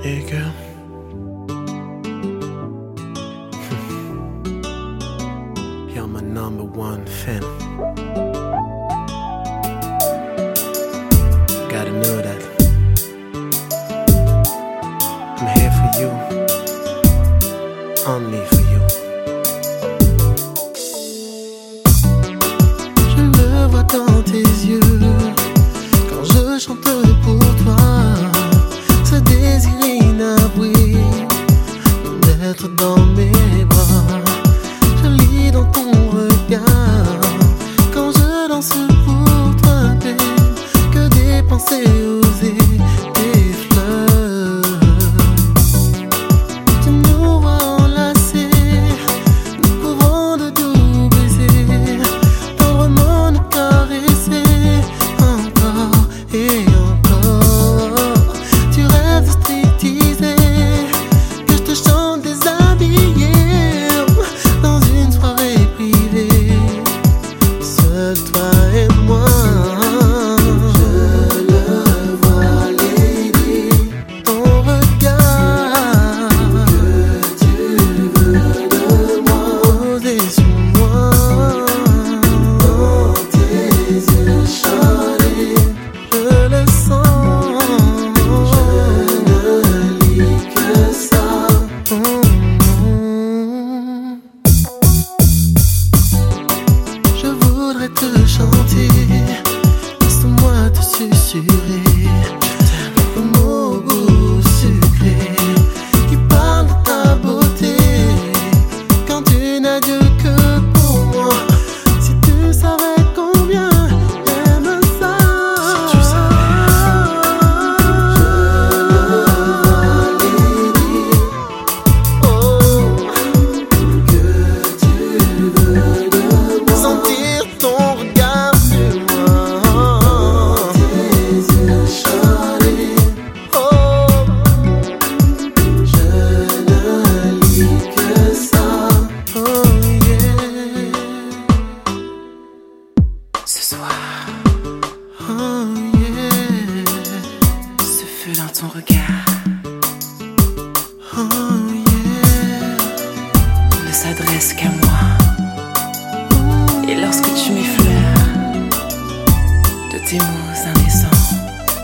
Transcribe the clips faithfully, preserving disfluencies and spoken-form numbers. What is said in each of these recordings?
Hey girl. You're my number one fan. Gotta know that I'm here for you, only for you. Je le vois dans tes yeux quand je chante pour toi. Ce désir inavoué d'être dans mes bras, je lis dans ton regard quand je danse pour toi, babe, que des pensées osées, des fleurs. Tu nous vois enlacés, nous pouvons de doux baisers, tendrement nous caresser, encore et encore. Tu rêves de stripteaser, que je te chante déshabillé dans une soirée privée, seul toi et moi. Je le vois, lady, ton regard, que tu veux de moi, poser sur moi, dans tes yeux chalés, je le sens, je ne lis que ça. Mm. Je voudrais te chanter, laisse-moi te susurrer un mot au goût sucré qui parle de ta beauté. Quand tu n'as Dieu que pour moi, si tu savais combien j'aime ça. Si tu savais, je le vois, lady, oh, que tu veux de moi, sentir ton regard sur moi, tes yeux chalés, oh, je ne lis que ça, oh yeah. Ce soir, Oh yeah, ce feu dans ton regard oh yeah. ne s'adresse qu'à moi. Et lorsque tu m'effleures de tes mots indécents,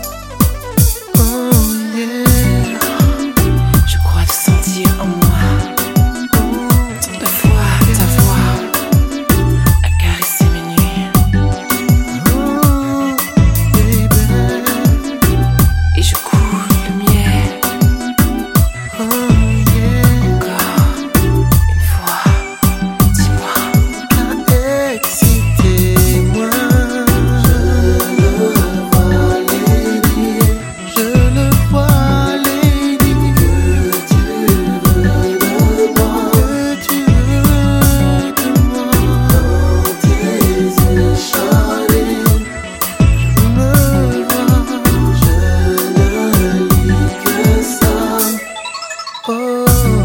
Oh yeah, je crois te sentir en moi. De fois ta voix accaresser mes nuits, oh baby, et je coule le miel oh yeah. encore une fois. Dis-moi, T'as excité moi, je le vois, lady, je le vois, lady, que tu veux de moi, que tu veux de moi, dans tes yeux chalés, je me vois, je ne lis que ça, oh,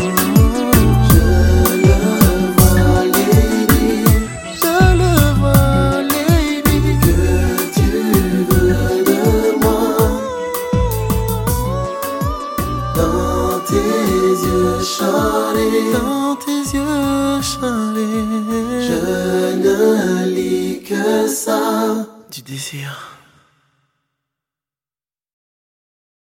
je le vois, lady, je le vois, lady, que tu veux de moi, dans tes yeux chalés, dans tes yeux chalés, je ne lis que ça, du désir.